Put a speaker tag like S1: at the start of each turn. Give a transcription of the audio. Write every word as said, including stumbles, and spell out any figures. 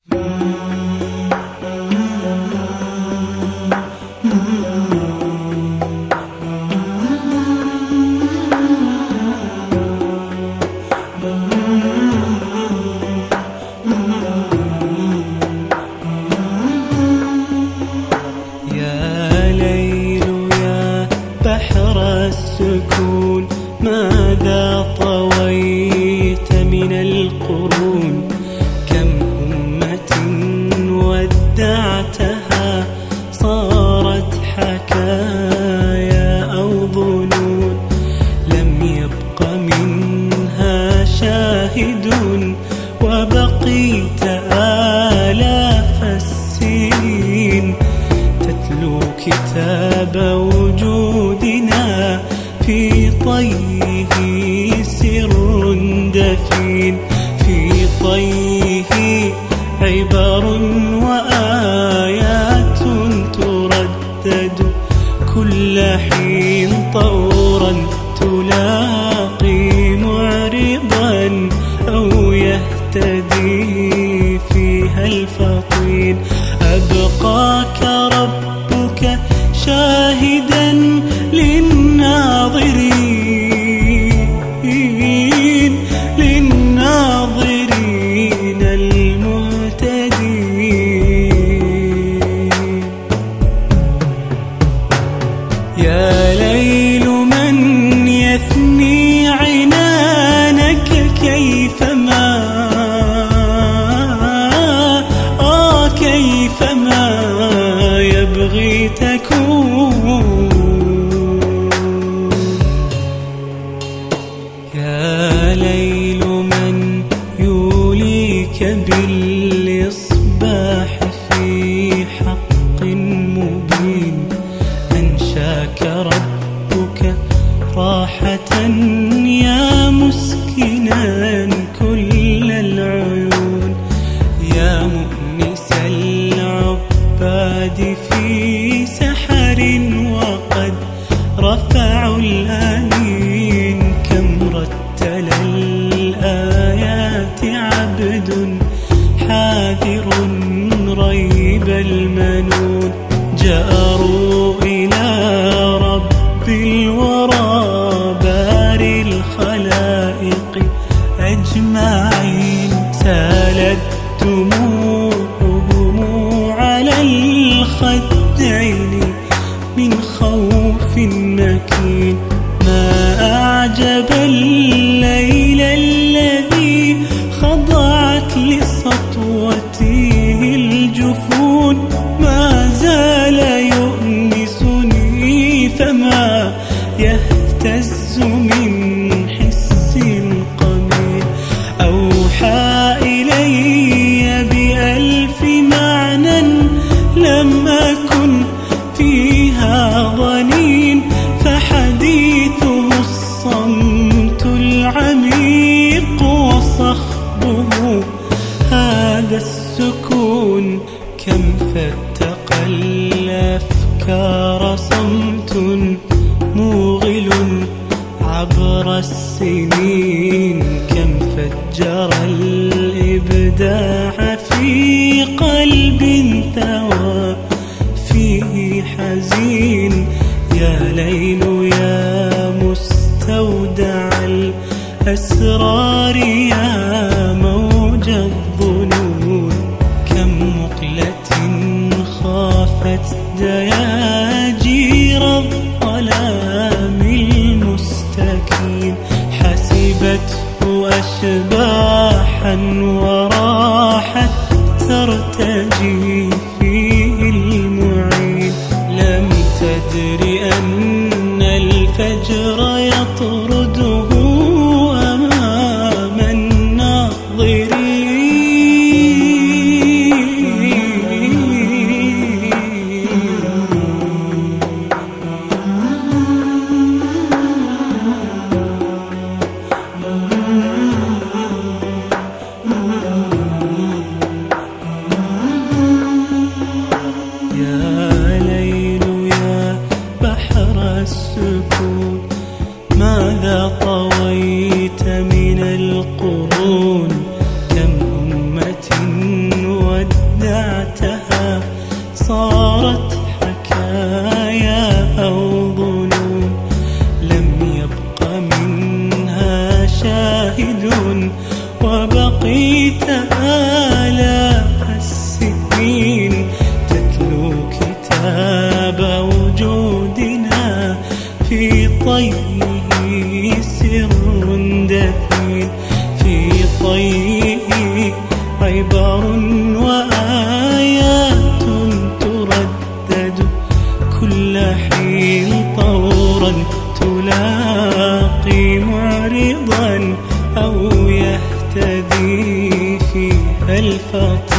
S1: السكون ماذا طويت من القرون، كم أمة ودعتها صارت حكايا أو ظنون، لم يبق منها شاهد وبقيت آلاف السنين تتلو كتاب وجودنا في طيه سر دفين، في طيه عبر وآيات تردد كل حين طورا تلاقي معرضا أو يهتدي فيها الفطين. أبقاك ربك شاهدا للناظرين للناظرين المهتدين. يا ليل من يثني عنانك كيفما آه كيفما يبغي تكون. يا ليل من يوليك بالإصباح في حق مبين، أنشاك ربك راحة يا مسكنا كل العيون، يا مؤنس العباد في سحر وقد رفعوا الآنين. كم رتل الآيات عبد حاذر ريب المنون، جاروا إلى رب الورى باري الخلائق أجمعين، سالت دموعهم على الخدين من خوف مكين. ما أعجب الليل الذي خضعت لسطوته الجفون، ما زال يؤنسني فما يهتز من حس قميل. أوحى إلي بألف معنى لم أكن فيها ظنين، فحديثه الصمت العميق وصخبه هذا السكون. كم فتق الأفكار صمت موغل عبر السنين، كم فجر الإبداع في قلب ثوى فيه حزين. يا ليل يا مستودع الأسرار يا موج الظنون، كم مقلة خافت دياجير الظلام المستكين، حسبته أشباحا وراح وآيات تردد كل حين طورا تلاقي معرضا أو يهتدي فيها الفطر